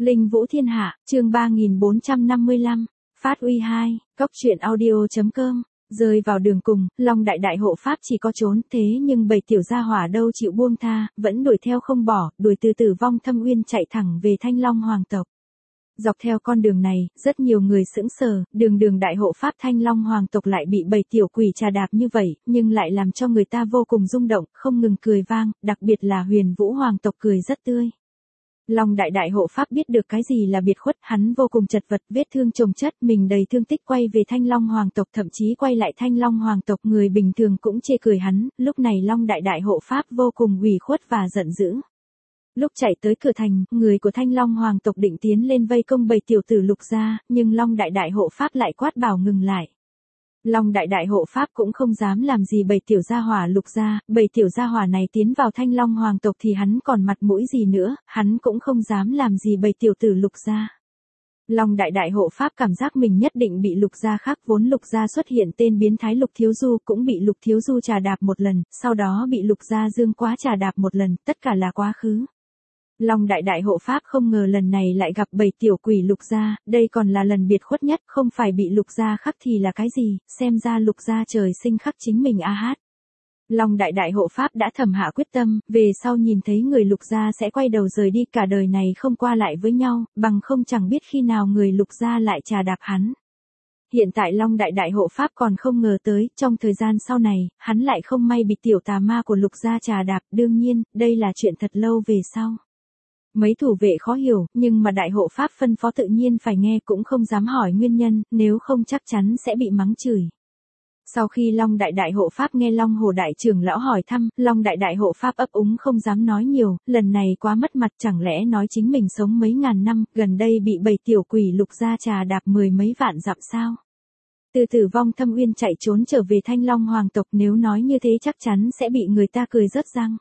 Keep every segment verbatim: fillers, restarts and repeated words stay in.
Linh Vũ Thiên Hạ, chương ba nghìn bốn trăm năm mươi lăm, phát uy hai, cốc truyện audio.com, rơi vào đường cùng, Long Đại Đại hộ pháp chỉ có trốn, thế nhưng bầy tiểu gia hỏa đâu chịu buông tha, vẫn đuổi theo không bỏ, đuổi từ Tử Vong Thâm Uyên chạy thẳng về Thanh Long Hoàng tộc. Dọc theo con đường này, rất nhiều người sững sờ, đường đường đại hộ pháp Thanh Long Hoàng tộc lại bị bầy tiểu quỷ trà đạp như vậy, nhưng lại làm cho người ta vô cùng rung động, không ngừng cười vang, đặc biệt là Huyền Vũ Hoàng tộc cười rất tươi. Long Đại Đại hộ pháp biết được cái gì là biệt khuất, hắn vô cùng chật vật, vết thương chồng chất, mình đầy thương tích quay về Thanh Long Hoàng tộc, thậm chí quay lại Thanh Long Hoàng tộc, người bình thường cũng chê cười hắn, lúc này Long Đại Đại hộ pháp vô cùng ủy khuất và giận dữ. Lúc chạy tới cửa thành, người của Thanh Long Hoàng tộc định tiến lên vây công bầy tiểu tử Lục gia, nhưng Long Đại Đại hộ pháp lại quát bảo ngừng lại. Long Đại Đại hộ pháp cũng không dám làm gì bầy tiểu gia hỏa Lục gia, bầy tiểu gia hỏa này tiến vào Thanh Long Hoàng tộc thì hắn còn mặt mũi gì nữa, hắn cũng không dám làm gì bầy tiểu tử Lục gia. Long Đại Đại hộ pháp cảm giác mình nhất định bị Lục gia khác, vốn Lục gia xuất hiện tên biến thái Lục Thiếu Du cũng bị Lục Thiếu Du trà đạp một lần, sau đó bị Lục gia Dương Quá trà đạp một lần, tất cả là quá khứ. Long Đại Đại hộ pháp không ngờ lần này lại gặp bầy tiểu quỷ Lục gia, đây còn là lần biệt khuất nhất, không phải bị Lục gia khắc thì là cái gì, xem ra Lục gia trời sinh khắc chính mình a hát. Long Đại Đại hộ pháp đã thầm hạ quyết tâm, về sau nhìn thấy người Lục gia sẽ quay đầu rời đi, cả đời này không qua lại với nhau, bằng không chẳng biết khi nào người Lục gia lại trà đạp hắn. Hiện tại Long Đại Đại hộ pháp còn không ngờ tới, trong thời gian sau này, hắn lại không may bị tiểu tà ma của Lục gia trà đạp, đương nhiên, đây là chuyện thật lâu về sau. Mấy thủ vệ khó hiểu, nhưng mà đại hộ pháp phân phó tự nhiên phải nghe, cũng không dám hỏi nguyên nhân, nếu không chắc chắn sẽ bị mắng chửi. Sau khi Long Đại Đại hộ pháp nghe Long Hồ đại trưởng lão hỏi thăm, Long Đại Đại hộ pháp ấp úng không dám nói nhiều, lần này quá mất mặt, chẳng lẽ nói chính mình sống mấy ngàn năm, gần đây bị bầy tiểu quỷ Lục gia trà đạp mười mấy vạn dặm sao? Từ Tử Vong Thâm Uyên chạy trốn trở về Thanh Long Hoàng tộc, nếu nói như thế chắc chắn sẽ bị người ta cười rớt răng.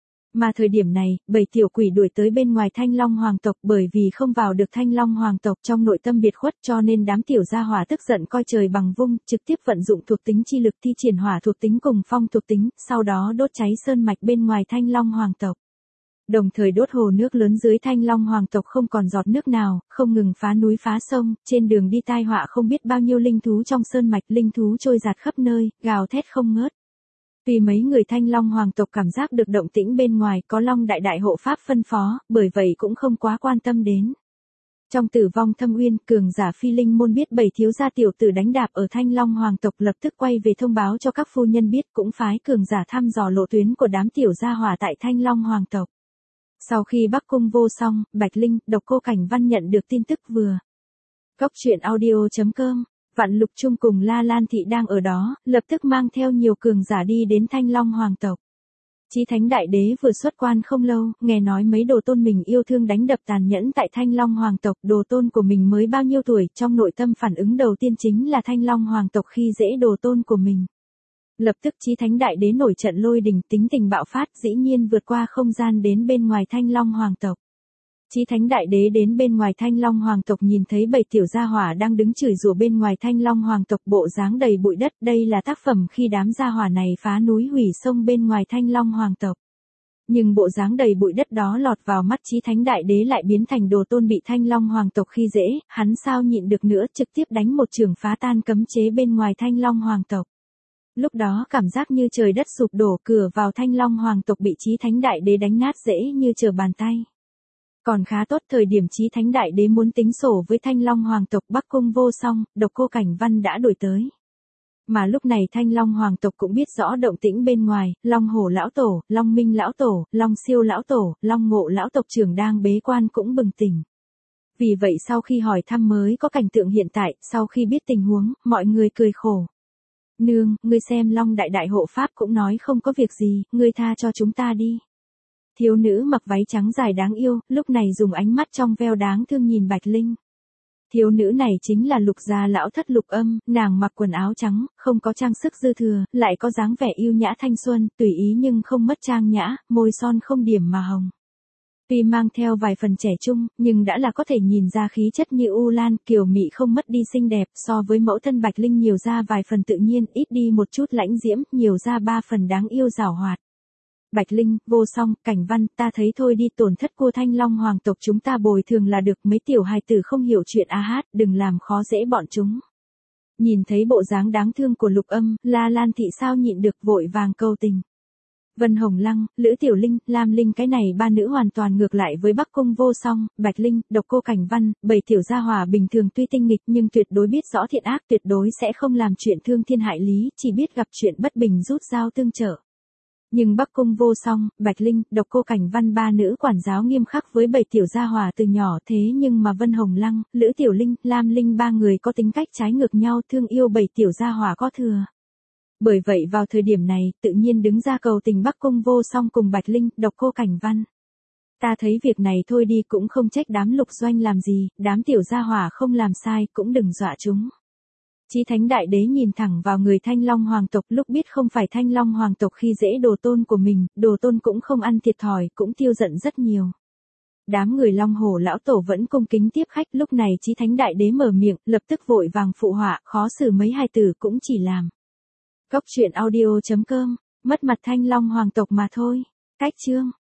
Mà thời điểm này, bầy tiểu quỷ đuổi tới bên ngoài Thanh Long Hoàng tộc, bởi vì không vào được Thanh Long Hoàng tộc trong nội tâm biệt khuất, cho nên đám tiểu gia hỏa tức giận coi trời bằng vung, trực tiếp vận dụng thuộc tính chi lực thi triển hỏa thuộc tính cùng phong thuộc tính, sau đó đốt cháy sơn mạch bên ngoài Thanh Long Hoàng tộc. Đồng thời đốt hồ nước lớn dưới Thanh Long Hoàng tộc không còn giọt nước nào, không ngừng phá núi phá sông, trên đường đi tai họa không biết bao nhiêu linh thú trong sơn mạch, linh thú trôi dạt khắp nơi, gào thét không ngớt. Vì mấy người Thanh Long Hoàng tộc cảm giác được động tĩnh bên ngoài, có Long Đại Đại hộ pháp phân phó, bởi vậy cũng không quá quan tâm đến. Trong Tử Vong Thâm Uyên, cường giả Phi Linh môn biết bầy thiếu gia tiểu tử đánh đạp ở Thanh Long Hoàng tộc, lập tức quay về thông báo cho các phu nhân biết, cũng phái cường giả thăm dò lộ tuyến của đám tiểu gia hỏa tại Thanh Long Hoàng tộc. Sau khi Bắc Cung Vô Song, Bạch Linh, Độc Cô Cảnh Văn nhận được tin tức vừa. Cốc truyện audio.com, Vạn Lục Trung cùng La Lan Thị đang ở đó, lập tức mang theo nhiều cường giả đi đến Thanh Long Hoàng tộc. Chí Thánh Đại Đế vừa xuất quan không lâu, nghe nói mấy đồ tôn mình yêu thương đánh đập tàn nhẫn tại Thanh Long Hoàng tộc, đồ tôn của mình mới bao nhiêu tuổi, trong nội tâm phản ứng đầu tiên chính là Thanh Long Hoàng tộc khi dễ đồ tôn của mình. Lập tức Chí Thánh Đại Đế nổi trận lôi đình, tính tình bạo phát, dĩ nhiên vượt qua không gian đến bên ngoài Thanh Long Hoàng tộc. Chí Thánh Đại Đế đến bên ngoài Thanh Long Hoàng tộc, nhìn thấy bầy tiểu gia hỏa đang đứng chửi rủa bên ngoài Thanh Long Hoàng tộc, bộ dáng đầy bụi đất, đây là tác phẩm khi đám gia hỏa này phá núi hủy sông bên ngoài Thanh Long Hoàng tộc. Nhưng bộ dáng đầy bụi đất đó lọt vào mắt Chí Thánh Đại Đế lại biến thành đồ tôn bị Thanh Long Hoàng tộc khi dễ, hắn sao nhịn được nữa, trực tiếp đánh một chưởng phá tan cấm chế bên ngoài Thanh Long Hoàng tộc. Lúc đó cảm giác như trời đất sụp đổ, cửa vào Thanh Long Hoàng tộc bị Chí Thánh Đại Đế đánh nát dễ như trở bàn tay. Còn khá tốt, thời điểm Chí Thánh Đại Đế muốn tính sổ với Thanh Long Hoàng tộc, Bắc Cung Vô Song, Độc Cô Cảnh Văn đã đuổi tới. Mà lúc này Thanh Long Hoàng tộc cũng biết rõ động tĩnh bên ngoài, Long Hổ lão tổ, Long Minh lão tổ, Long Siêu lão tổ, Long Ngộ lão tộc trưởng đang bế quan cũng bừng tỉnh. Vì vậy sau khi hỏi thăm mới có cảnh tượng hiện tại, sau khi biết tình huống, mọi người cười khổ. Nương, ngươi xem Long Đại Đại hộ pháp cũng nói không có việc gì, ngươi tha cho chúng ta đi. Thiếu nữ mặc váy trắng dài đáng yêu, lúc này dùng ánh mắt trong veo đáng thương nhìn Bạch Linh. Thiếu nữ này chính là Lục gia lão thất Lục Âm, nàng mặc quần áo trắng, không có trang sức dư thừa, lại có dáng vẻ yêu nhã thanh xuân, tùy ý nhưng không mất trang nhã, môi son không điểm mà hồng. Tuy mang theo vài phần trẻ trung, nhưng đã là có thể nhìn ra khí chất như u lan, kiều mị không mất đi xinh đẹp, so với mẫu thân Bạch Linh nhiều ra vài phần tự nhiên, ít đi một chút lãnh diễm, nhiều ra ba phần đáng yêu giảo hoạt. Bạch Linh, Vô Song, Cảnh Văn, ta thấy thôi đi, tổn thất của Thanh Long hoàng tộc chúng ta bồi thường là được, mấy tiểu hài tử không hiểu chuyện a hát, đừng làm khó dễ bọn chúng. Nhìn thấy bộ dáng đáng thương của Lục Âm, La Lan Thị sao nhịn được, vội vàng cầu tình. Vân Hồng Lăng, Lữ Tiểu Linh, Lam Linh, cái này ba nữ hoàn toàn ngược lại với Bắc Cung Vô Song, Bạch Linh, Độc Cô Cảnh Văn, bảy tiểu gia hỏa bình thường tuy tinh nghịch nhưng tuyệt đối biết rõ thiện ác, tuyệt đối sẽ không làm chuyện thương thiên hại lý, chỉ biết gặp chuyện bất bình rút dao tương trợ. Nhưng Bắc Cung Vô Song, Bạch Linh, Độc Cô Cảnh Văn ba nữ quản giáo nghiêm khắc với bảy tiểu gia hỏa từ nhỏ, thế nhưng mà Vân Hồng Lăng, Lữ Tiểu Linh, Lam Linh ba người có tính cách trái ngược nhau, thương yêu bảy tiểu gia hỏa có thừa. Bởi vậy vào thời điểm này, tự nhiên đứng ra cầu tình Bắc Cung Vô Song cùng Bạch Linh, Độc Cô Cảnh Văn. Ta thấy việc này thôi đi, cũng không trách đám Lục Doanh làm gì, đám tiểu gia hỏa không làm sai, cũng đừng dọa chúng. Chí Thánh Đại Đế nhìn thẳng vào người Thanh Long hoàng tộc, lúc biết không phải Thanh Long hoàng tộc khi dễ đồ tôn của mình, đồ tôn cũng không ăn thiệt thòi, cũng tiêu giận rất nhiều. Đám người Long Hổ lão tổ vẫn cung kính tiếp khách, lúc này Chí Thánh Đại Đế mở miệng, lập tức vội vàng phụ họa, khó xử mấy hài tử cũng chỉ làm. Góc truyện audio chấm com, mất mặt Thanh Long hoàng tộc mà thôi. Cách chương